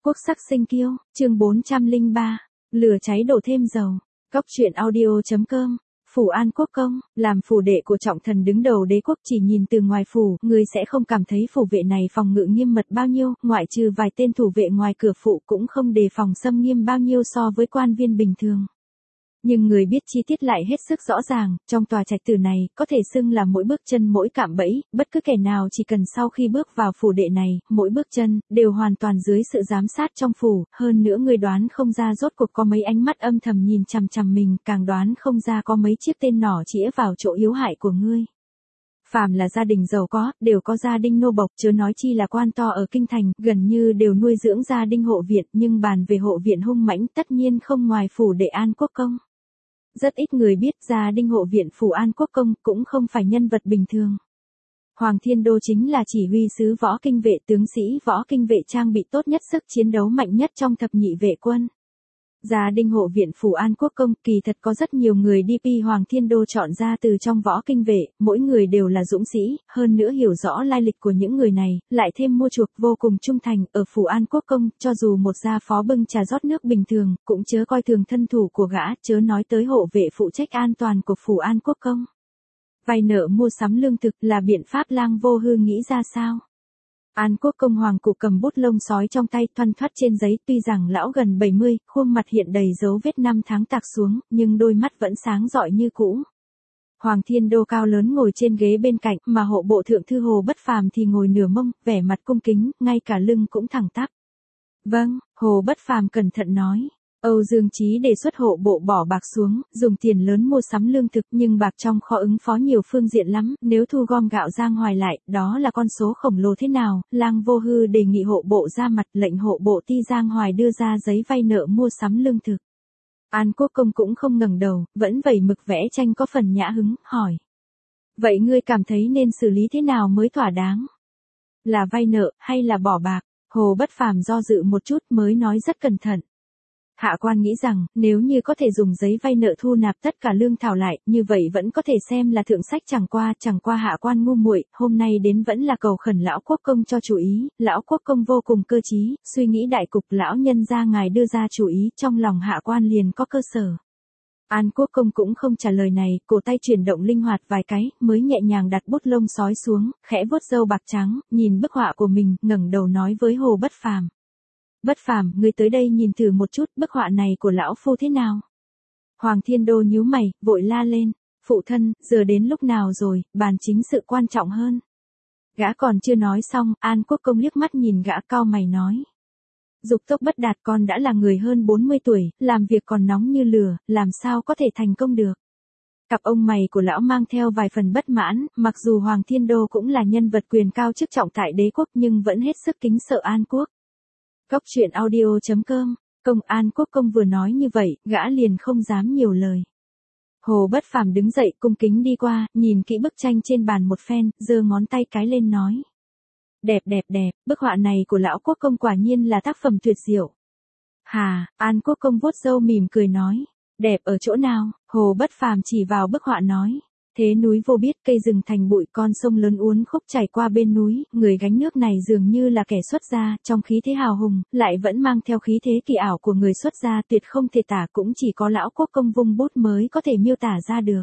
Quốc sắc sinh kiêu, chương 403, lửa cháy đổ thêm dầu. Cóc truyện audio.com. Phủ An Quốc công, làm phủ đệ của trọng thần đứng đầu đế quốc, chỉ nhìn từ ngoài phủ, người sẽ không cảm thấy phủ vệ này phòng ngự nghiêm mật bao nhiêu, ngoại trừ vài tên thủ vệ ngoài cửa phủ cũng không đề phòng xâm nghiêm bao nhiêu so với quan viên bình thường. Nhưng người biết chi tiết lại hết sức rõ ràng, trong tòa trạch tử này, có thể xưng là mỗi bước chân mỗi cạm bẫy, bất cứ kẻ nào chỉ cần sau khi bước vào phủ đệ này, mỗi bước chân, đều hoàn toàn dưới sự giám sát trong phủ, hơn nữa người đoán không ra rốt cuộc có mấy ánh mắt âm thầm nhìn chằm chằm mình, càng đoán không ra có mấy chiếc tên nỏ chĩa vào chỗ yếu hại của ngươi. Phàm là gia đình giàu có, đều có gia đình nô bộc, chớ nói chi là quan to ở kinh thành, gần như đều nuôi dưỡng gia đình hộ viện, nhưng bàn về hộ viện hung mãnh tất nhiên không ngoài phủ đệ An Quốc công. Rất ít người biết gia đình hộ viện phủ An Quốc công cũng không phải nhân vật bình thường. Hoàng Thiên Đô chính là chỉ huy sứ võ kinh vệ, tướng sĩ võ kinh vệ trang bị tốt nhất, sức chiến đấu mạnh nhất trong thập nhị vệ quân. Gia đình hộ viện phủ An Quốc công kỳ thật có rất nhiều người DP Hoàng Thiên Đô chọn ra từ trong võ kinh vệ, mỗi người đều là dũng sĩ, hơn nữa hiểu rõ lai lịch của những người này, lại thêm mua chuộc vô cùng trung thành. Ở phủ An Quốc công, cho dù một gia phó bưng trà rót nước bình thường, cũng chớ coi thường thân thủ của gã, chớ nói tới hộ vệ phụ trách an toàn của phủ An Quốc công. Vay nợ mua sắm lương thực là biện pháp Lang Vô Hư nghĩ ra sao? An Quốc công Hoàng Cụ cầm bút lông sói trong tay thoăn thoắt trên giấy, tuy rằng lão gần 70, khuôn mặt hiện đầy dấu vết năm tháng tạc xuống, nhưng đôi mắt vẫn sáng rọi như cũ. Hoàng Thiên Đô cao lớn ngồi trên ghế bên cạnh, mà hộ bộ thượng thư Hồ Bất Phàm thì ngồi nửa mông, vẻ mặt cung kính, ngay cả lưng cũng thẳng tắp. Vâng, Hồ Bất Phàm cẩn thận nói. Âu Dương Chí đề xuất hộ bộ bỏ bạc xuống, dùng tiền lớn mua sắm lương thực, nhưng bạc trong kho ứng phó nhiều phương diện lắm, nếu thu gom gạo Giang Hoài lại, đó là con số khổng lồ thế nào? Lang Vô Hư đề nghị hộ bộ ra mặt, lệnh hộ bộ ty Giang Hoài đưa ra giấy vay nợ mua sắm lương thực. An Quốc công cũng không ngẩng đầu, vẫn vẩy mực vẽ tranh có phần nhã hứng, hỏi. Vậy ngươi cảm thấy nên xử lý thế nào mới thỏa đáng? Là vay nợ, hay là bỏ bạc? Hồ Bất Phàm do dự một chút mới nói rất cẩn thận. Hạ quan nghĩ rằng, nếu như có thể dùng giấy vay nợ thu nạp tất cả lương thảo lại, như vậy vẫn có thể xem là thượng sách, chẳng qua hạ quan ngu muội, hôm nay đến vẫn là cầu khẩn lão quốc công cho chủ ý. Lão quốc công vô cùng cơ trí, suy nghĩ đại cục, lão nhân gia ngài đưa ra chủ ý, trong lòng hạ quan liền có cơ sở. An Quốc công cũng không trả lời này, cổ tay chuyển động linh hoạt vài cái, mới nhẹ nhàng đặt bút lông sói xuống, khẽ vuốt râu bạc trắng, nhìn bức họa của mình, ngẩng đầu nói với Hồ Bất Phàm. Bất Phàm, ngươi tới đây nhìn thử một chút, bức họa này của lão phu thế nào? Hoàng Thiên Đô nhíu mày, vội la lên, phụ thân, giờ đến lúc nào rồi, bàn chính sự quan trọng hơn. Gã còn chưa nói xong, An Quốc công liếc mắt nhìn gã, cau mày nói. Dục tốc bất đạt, con đã là người hơn 40 tuổi, làm việc còn nóng như lửa, làm sao có thể thành công được? Cặp ông mày của lão mang theo vài phần bất mãn, mặc dù Hoàng Thiên Đô cũng là nhân vật quyền cao chức trọng tại đế quốc nhưng vẫn hết sức kính sợ An Quốc. Cóc truyện audio.com. Công An Quốc công vừa nói như vậy, gã liền không dám nhiều lời. Hồ Bất Phàm đứng dậy cung kính đi qua, nhìn kỹ bức tranh trên bàn một phen, giơ ngón tay cái lên nói. Đẹp, bức họa này của lão quốc công quả nhiên là tác phẩm tuyệt diệu. Hà, An Quốc công vuốt râu mỉm cười nói. Đẹp ở chỗ nào? Hồ Bất Phàm chỉ vào bức họa nói. Thế núi vô biết, cây rừng thành bụi, con sông lớn uốn khúc chảy qua bên núi, người gánh nước này dường như là kẻ xuất gia, trong khí thế hào hùng, lại vẫn mang theo khí thế kỳ ảo của người xuất gia, tuyệt không thể tả, cũng chỉ có lão quốc công vung bút mới có thể miêu tả ra được.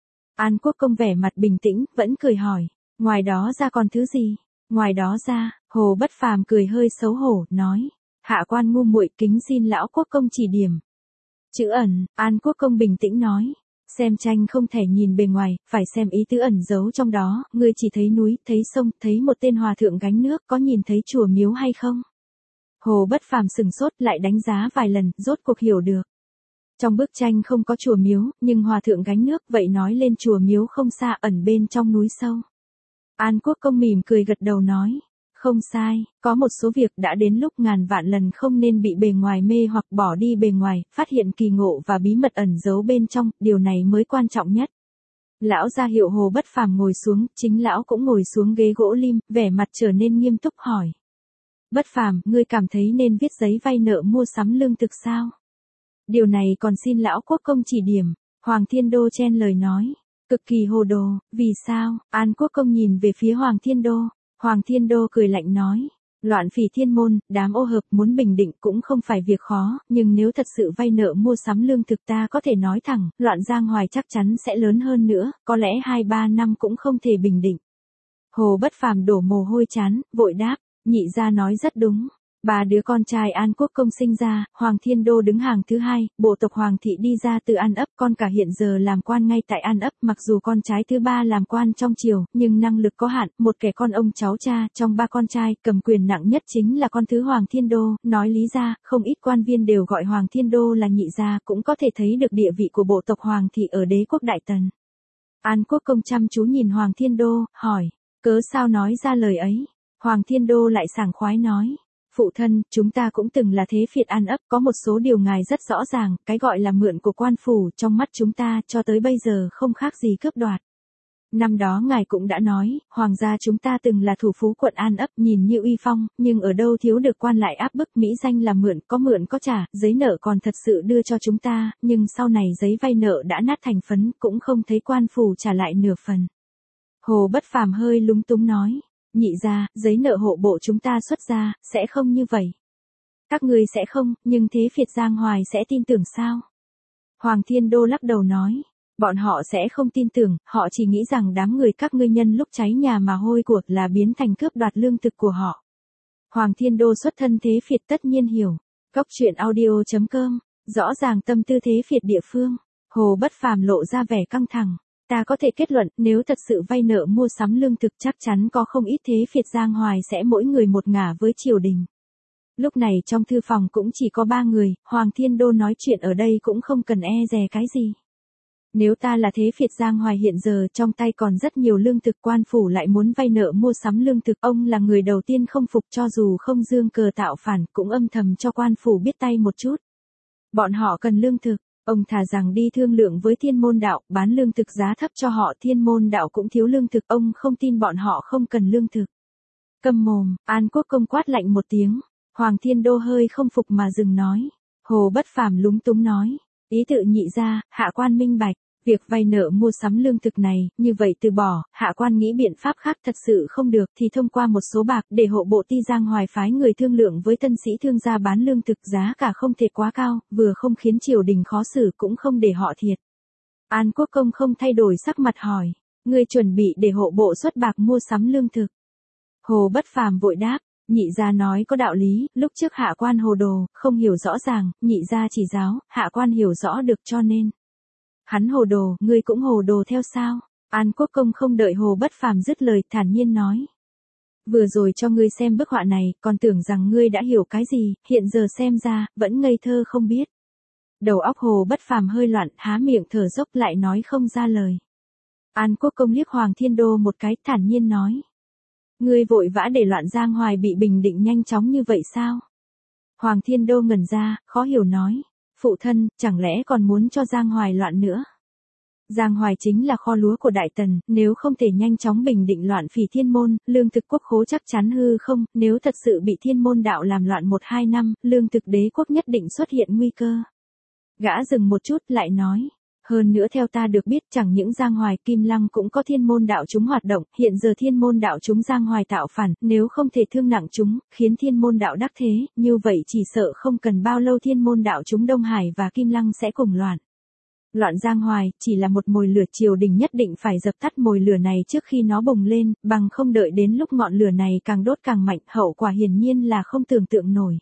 An Quốc công vẻ mặt bình tĩnh, vẫn cười hỏi, ngoài đó ra còn thứ gì? Ngoài đó ra, Hồ Bất Phàm cười hơi xấu hổ, nói, hạ quan ngu muội, kính xin lão quốc công chỉ điểm. Chữ ẩn, An Quốc công bình tĩnh nói. Xem tranh không thể nhìn bề ngoài, phải xem ý tứ ẩn giấu trong đó, ngươi chỉ thấy núi, thấy sông, thấy một tên hòa thượng gánh nước, có nhìn thấy chùa miếu hay không? Hồ Bất Phàm sừng sốt, lại đánh giá vài lần, rốt cuộc hiểu được. Trong bức tranh không có chùa miếu, nhưng hòa thượng gánh nước, vậy nói lên chùa miếu không xa, ẩn bên trong núi sâu. An Quốc công mỉm cười gật đầu nói. Không sai, có một số việc đã đến lúc ngàn vạn lần không nên bị bề ngoài mê hoặc bỏ đi bề ngoài, phát hiện kỳ ngộ và bí mật ẩn giấu bên trong, điều này mới quan trọng nhất. Lão ra hiệu Hồ Bất Phàm ngồi xuống, chính lão cũng ngồi xuống ghế gỗ lim, vẻ mặt trở nên nghiêm túc hỏi. Bất Phàm, ngươi cảm thấy nên viết giấy vay nợ mua sắm lương thực sao? Điều này còn xin lão quốc công chỉ điểm. Hoàng Thiên Đô chen lời nói. Cực kỳ hồ đồ, vì sao? An Quốc công nhìn về phía Hoàng Thiên Đô. Hoàng Thiên Đô cười lạnh nói, Loạn phỉ thiên môn, đám ô hợp muốn bình định cũng không phải việc khó, nhưng nếu thật sự vay nợ mua sắm lương thực ta có thể nói thẳng, loạn giang hoài chắc chắn sẽ lớn hơn nữa, có lẽ 2-3 năm cũng không thể bình định. Hồ Bất Phàm đổ mồ hôi chán, vội đáp, nhị gia nói rất đúng. 3 đứa con trai An Quốc Công sinh ra, Hoàng Thiên Đô đứng hàng thứ 2, bộ tộc Hoàng thị đi ra từ An Ấp, con cả hiện giờ làm quan ngay tại An Ấp, mặc dù con trái thứ 3 làm quan trong triều, nhưng năng lực có hạn, một kẻ con ông cháu cha, trong 3 con trai, cầm quyền nặng nhất chính là con thứ Hoàng Thiên Đô, nói lý ra, không ít quan viên đều gọi Hoàng Thiên Đô là nhị gia, cũng có thể thấy được địa vị của bộ tộc Hoàng thị ở đế quốc Đại Tần. An Quốc Công chăm chú nhìn Hoàng Thiên Đô, hỏi, cớ sao nói ra lời ấy? Hoàng Thiên Đô lại sảng khoái nói. Phụ thân, chúng ta cũng từng là thế phiệt An Ấp, có một số điều ngài rất rõ ràng, cái gọi là mượn của quan phủ, trong mắt chúng ta, cho tới bây giờ không khác gì cướp đoạt. Năm đó ngài cũng đã nói, hoàng gia chúng ta từng là thủ phú quận An Ấp nhìn như uy phong, nhưng ở đâu thiếu được quan lại áp bức mỹ danh là mượn có trả, giấy nợ còn thật sự đưa cho chúng ta, nhưng sau này giấy vay nợ đã nát thành phấn, cũng không thấy quan phủ trả lại nửa phần. Hồ Bất Phàm hơi lúng túng nói. Nhị gia, giấy nợ hộ bộ chúng ta xuất ra, sẽ không như vậy. Các ngươi sẽ không, nhưng thế phiệt Giang Hoài sẽ tin tưởng sao? Hoàng Thiên Đô lắc đầu nói, bọn họ sẽ không tin tưởng, họ chỉ nghĩ rằng đám người các ngươi nhân lúc cháy nhà mà hôi của là biến thành cướp đoạt lương thực của họ. Hoàng Thiên Đô xuất thân thế phiệt tất nhiên hiểu. Cốc truyện audio.com, rõ ràng tâm tư thế phiệt địa phương. Hồ Bất Phàm lộ ra vẻ căng thẳng. Ta có thể kết luận, nếu thật sự vay nợ mua sắm lương thực chắc chắn có không ít thế phiệt Giang Hoài sẽ mỗi người một ngả với triều đình. Lúc này trong thư phòng cũng chỉ có 3 người, Hoàng Thiên Đô nói chuyện ở đây cũng không cần e dè cái gì. Nếu ta là thế phiệt Giang Hoài hiện giờ trong tay còn rất nhiều lương thực, quan phủ lại muốn vay nợ mua sắm lương thực, ông là người đầu tiên không phục, cho dù không dương cờ tạo phản cũng âm thầm cho quan phủ biết tay một chút. Bọn họ cần lương thực. Ông thà rằng đi thương lượng với Thiên Môn Đạo, bán lương thực giá thấp cho họ, Thiên Môn Đạo cũng thiếu lương thực, ông không tin bọn họ không cần lương thực. Câm mồm, An Quốc Công quát lạnh một tiếng, Hoàng Thiên Đô hơi không phục mà dừng nói. Hồ Bất Phàm lúng túng nói, ý tự nhị ra, hạ quan minh bạch. Việc vay nợ mua sắm lương thực này, như vậy từ bỏ, hạ quan nghĩ biện pháp khác thật sự không được thì thông qua một số bạc để hộ bộ Ti Giang Hoài phái người thương lượng với tân sĩ thương gia bán lương thực, giá cả không thể quá cao, vừa không khiến triều đình khó xử cũng không để họ thiệt. An Quốc Công không thay đổi sắc mặt hỏi, ngươi chuẩn bị để hộ bộ xuất bạc mua sắm lương thực. Hồ Bất Phàm vội đáp, nhị gia nói có đạo lý, lúc trước hạ quan hồ đồ, không hiểu rõ ràng, nhị gia chỉ giáo, hạ quan hiểu rõ được cho nên. Hắn hồ đồ, ngươi cũng hồ đồ theo sao? An Quốc Công không đợi Hồ Bất Phàm dứt lời, thản nhiên nói. Vừa rồi cho ngươi xem bức họa này, còn tưởng rằng ngươi đã hiểu cái gì, hiện giờ xem ra, vẫn ngây thơ không biết. Đầu óc Hồ Bất Phàm hơi loạn, há miệng thở dốc lại nói không ra lời. An Quốc Công liếc Hoàng Thiên Đô một cái, thản nhiên nói. Ngươi vội vã để loạn Giang Hoài bị bình định nhanh chóng như vậy sao? Hoàng Thiên Đô ngẩn ra, khó hiểu nói. Phụ thân, chẳng lẽ còn muốn cho Giang Hoài loạn nữa? Giang Hoài chính là kho lúa của Đại Tần, nếu không thể nhanh chóng bình định loạn phỉ thiên môn, lương thực quốc khố chắc chắn hư không, nếu thật sự bị Thiên Môn Đạo làm loạn 1-2 năm, lương thực đế quốc nhất định xuất hiện nguy cơ. Gã dừng một chút lại nói. Hơn nữa theo ta được biết chẳng những Giang Hoài, Kim Lăng cũng có Thiên Môn Đạo chúng hoạt động, hiện giờ Thiên Môn Đạo chúng Giang Hoài tạo phản, nếu không thể thương nặng chúng, khiến Thiên Môn Đạo đắc thế, như vậy chỉ sợ không cần bao lâu Thiên Môn Đạo chúng Đông Hải và Kim Lăng sẽ cùng loạn. Loạn Giang Hoài chỉ là một mồi lửa, triều đình nhất định phải dập tắt mồi lửa này trước khi nó bùng lên, bằng không đợi đến lúc ngọn lửa này càng đốt càng mạnh, hậu quả hiển nhiên là không tưởng tượng nổi.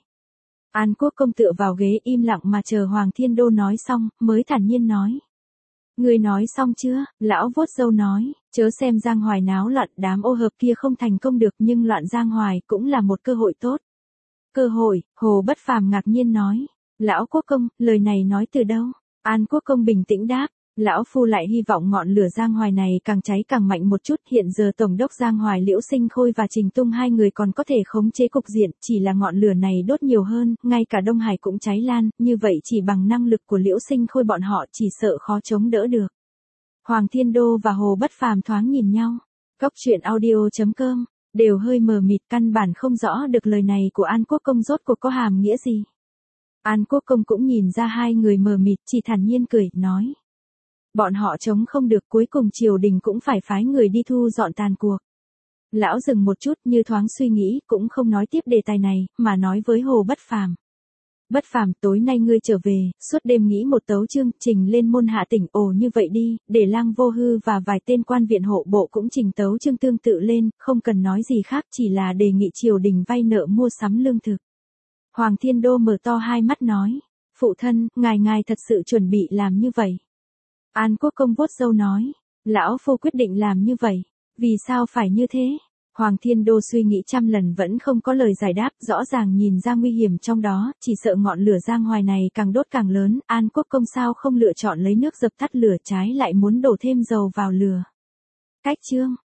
An Quốc Công tựa vào ghế im lặng mà chờ Hoàng Thiên Đô nói xong, mới thản nhiên nói. Ngươi nói xong chưa? Lão vuốt râu nói, chớ xem Giang Hoài náo loạn, đám ô hợp kia không thành công được, nhưng loạn Giang Hoài cũng là một cơ hội tốt. Cơ hội? Hồ Bất Phàm ngạc nhiên nói. Lão Quốc Công, lời này nói từ đâu? An Quốc Công bình tĩnh đáp. Lão Phu lại hy vọng ngọn lửa Giang Hoài này càng cháy càng mạnh một chút, hiện giờ Tổng đốc Giang Hoài Liễu Sinh Khôi và Trình Tung hai người còn có thể khống chế cục diện, chỉ là ngọn lửa này đốt nhiều hơn, ngay cả Đông Hải cũng cháy lan, như vậy chỉ bằng năng lực của Liễu Sinh Khôi bọn họ chỉ sợ khó chống đỡ được. Hoàng Thiên Đô và Hồ Bất Phàm thoáng nhìn nhau. Cốc truyện audio.com, đều hơi mờ mịt, căn bản không rõ được lời này của An Quốc Công rốt cuộc có hàm nghĩa gì. An Quốc Công cũng nhìn ra hai người mờ mịt, chỉ thản nhiên cười, nói. Bọn họ chống không được, cuối cùng triều đình cũng phải phái người đi thu dọn tàn cuộc. Lão dừng một chút như thoáng suy nghĩ, cũng không nói tiếp đề tài này, mà nói với Hồ Bất Phàm. Bất Phàm, tối nay ngươi trở về, suốt đêm nghĩ một tấu chương, trình lên môn hạ tỉnh. Ồ như vậy đi, để Lang Vô Hư và vài tên quan viện hộ bộ cũng trình tấu chương tương tự lên, không cần nói gì khác, chỉ là đề nghị triều đình vay nợ mua sắm lương thực. Hoàng Thiên Đô mở to hai mắt nói, phụ thân, ngài thật sự chuẩn bị làm như vậy. An Quốc Công vuốt râu nói, lão phu quyết định làm như vậy. Vì sao phải như thế? Hoàng Thiên Đô suy nghĩ trăm lần vẫn không có lời giải đáp, rõ ràng nhìn ra nguy hiểm trong đó, chỉ sợ ngọn lửa giang hoài này càng đốt càng lớn. An Quốc Công sao không lựa chọn lấy nước dập tắt lửa, trái lại muốn đổ thêm dầu vào lửa. Cách chương